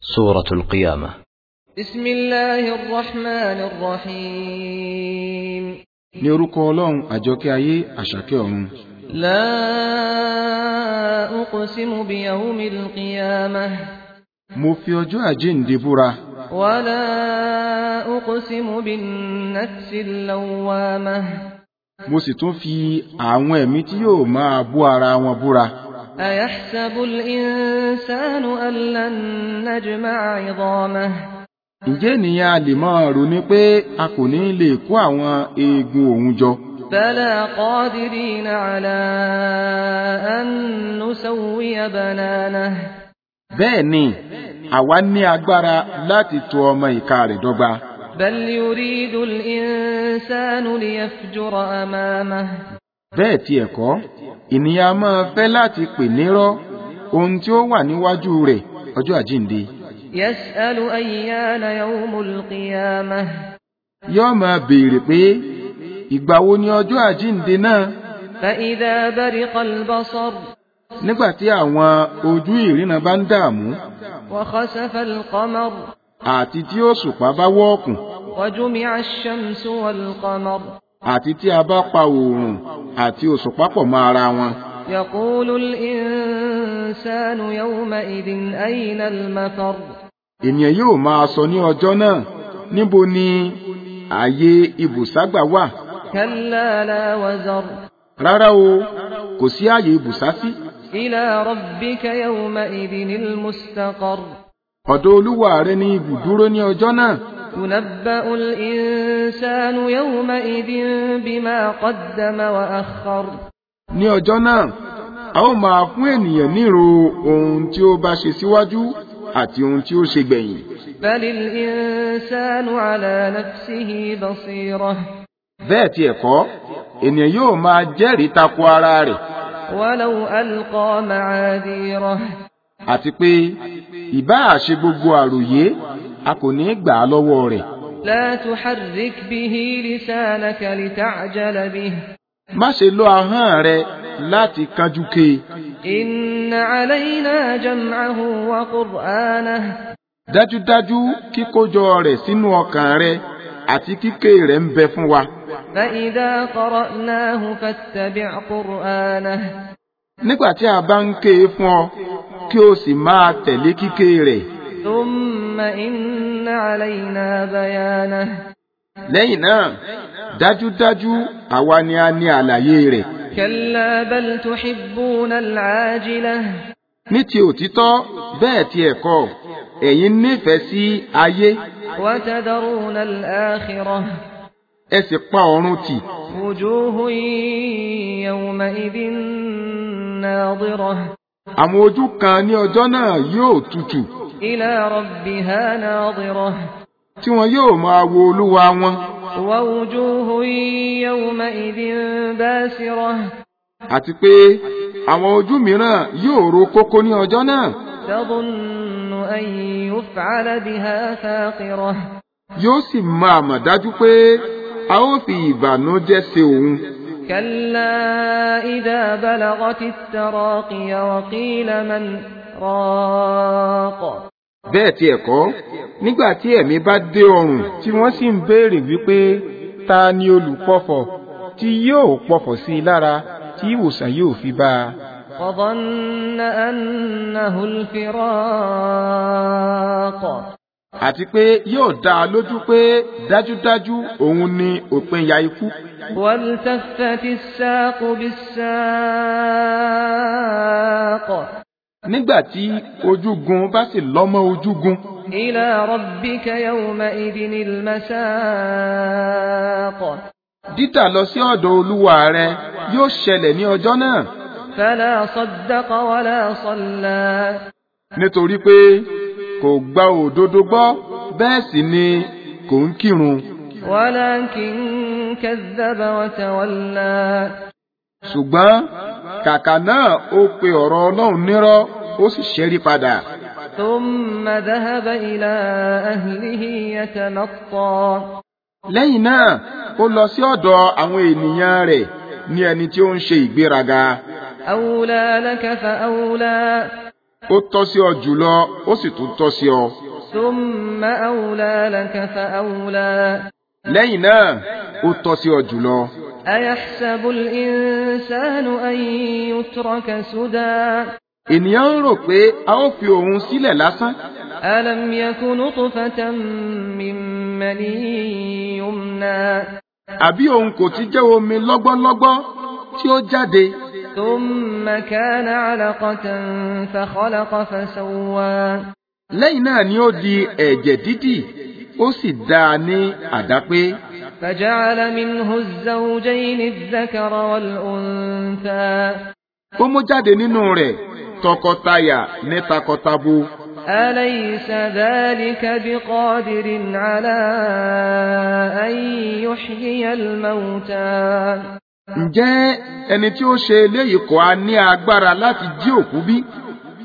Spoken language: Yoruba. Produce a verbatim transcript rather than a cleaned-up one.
سورة القيامة. بسم الله الرحمن الرحيم. ní orúkọ Ọlọ́run àjọkẹ́ ayé àṣàkẹ́ ọ̀run. لا أقسم بيوم القيامة. mo fi ọjọ́ àjíǹde búra. ولا أقسم بالنفس اللوامة. mo sì tún fi àwọn ẹ̀mí tí yóò máa bú ara wọn búra. أيحسب الإنسان أن لن نجمع عظامه. ǹjẹ́ ènìyàn a lè máa ronú pé a kò ní lè kó àwọn eegun òun jọ. بلى قادرين على أن نسوي بنانه. bẹ́ẹ̀ ni àwa ní agbára láti tò ọmọ ìka rẹ̀ dọ́gba. بل يريد الإنسان ليفجر أمامه. bẹ́ẹ̀ tiẹ̀ kọ́ ènìyàn máa fẹ́ láti pè nírọ́ ohun tí ó wà níwájú rẹ̀ ọjọ́ àjíǹde. يسأل أيان يوم القيامة. yóò máa béèrè pé ìgbà wo ni ọjọ́ àjíǹde náà. فإذا برق البصر. nígbà tí àwọn ojú ìríran bá ń dààmú. وخسف القمر. àti tí òṣùpá bá wọ́ọ̀kùn. وجمع الشمس والقمر. àti tí a bá pa oòrùn àti òṣùpá pọ̀ mọ́ ara wọn. يقول الإنسان يومئذ أين المفر. ènìyàn yóò máa sọ ní ọjọ́ náà, níbo ni ààyè ibùságbà wà. كلا لا وزر. rárá o, kò sí ààyè ibùsásí. إلى ربك يومئذ المستقر. ọ̀dọ̀ Olúwa rẹ ni ibùdúró ní ọjọ́ náà. ينبأ الإنسان يومئذ بما قدم وأخر. ní ọjọ́ náà a ó máa fún ènìyàn nírò ohun tí ó bá ṣe síwájú àti ohun tí ó ṣe gbẹ̀yìn. بل الإنسان على نفسه بصيرة. bẹ́ẹ̀ tiẹ̀ kọ́ ènìyàn yóò máa jẹ́rìí tako ara rẹ̀. ولو ألقى معاذيره. àti pé ìbáà ṣe gbogbo àròyé a kò ní gbà á lọ́wọ́ rẹ̀. لا تحرك به لسانك لتعجل به. má ṣe lo ahọ́n rẹ láti kánjú ké. إن علينا جمعه وقرآنه. dájúdájú kíkójọ rẹ̀ sínú ọkàn rẹ àti kíké rẹ̀ ń bẹ fún wa. فإذا قرأناه فاتبع قرآنه. nígbà tí a bá ń ké e fún ọ kí o sì máa tẹ̀lé kíké rẹ̀. ثم إن علينا بيانه. lẹ́yìn náà dájúdájú àwa ni a ní àlàyé rẹ̀. كلا بل تحبون العاجلة. ní ti òtítọ́ bẹ́ẹ̀ tiẹ̀ kọ́ ẹ̀yin nífẹ̀ẹ́ sí ayé. وتذرون الآخرة. ẹ sì pa ọ̀run tì. وجوه يومئذ ناظرة. àwọn ojú kan ní ọjọ́ náà yóò tutù. إلى ربها ناظرة. tí wọn yóò máa wo Olúwa wọn. ووجوه يومئذ باسرة. àti pé àwọn ojú mìíràn yóò ro kókó ní ọjọ́ náà. تظن أن يفعل بها فاقرة. yóò sì máa mọ̀ dájú pé a ó fi ìbànújẹ́ ṣe òun. كلا إذا بلغت التراقي وقيل من راق. bẹ́ẹ̀ tiẹ̀ kọ́ nígbà tí ẹ̀mí bá dé ọrùn tí wọ́n sì ń béèrè wípé ta ni olùpọ̀fọ̀ tí yóò pọ̀fọ̀ sí i lára tí ìwòsàn yóò fi bá a. وظن أنه الفراق. àti pé yóò dá a lójú pé dájúdájú òun ni òpinya ikú. والتفت الساق بالساق. nígbà tí ojúgun bá sì lọ́mọ ojúgun. إلى ربك يومئذ المساق. dídà lọ sí ọ̀dọ̀ Olúwa rẹ yóò ṣẹlẹ̀ ní ọjọ́ náà. فلا صدق ولا صلى. nítorí pé kò gba òdodo gbọ́ bẹ́ẹ̀ sì ni kò ń kírun. ولكن كذب وتولى. ṣùgbọ́n kàkà náà ó pe ọ̀rọ̀ Ọlọ́run nírọ́ ó sì ṣẹ́rí padà. ثم ذهب إلى أهله يتمطى. lẹ́yìn náà ó lọ sí ọ̀dọ̀ àwọn ènìyàn rẹ̀ ní ẹni tí ó ń ṣe ìgbéraga. أولى لك فأولى. ó tọ́ sí ọ jùlọ ó sì tún tọ́ sí ọ. ثم أولى لك فأولى. lẹ́yìn náà ó tọ́ sí ọ jùlọ. أيحسب الإنسان أن يترك سدى. ènìyàn ń rò pé a ó fi òun sílẹ̀ lásán. ألم يك نطفة من مني يمنى. àbí òun kò ti jẹ́ omi lọ́gbọ́lọ́gbọ́ tí ó jáde. ثم كان علقة فخلق فسوى. lẹ́yìn náà ni ó di ẹ̀jẹ̀ dídì ó sì dá a ní àdápé. فجعل منه الزوجين الذكر والأنثى. ó mú jáde nínú rẹ̀ tọkọtaya ní takọtabo. أليس ذلك بقادر على أن يحيي الموتى. ǹjẹ́ ẹni tí ó ṣe eléyìí kò á ní agbára láti jí òkú bí?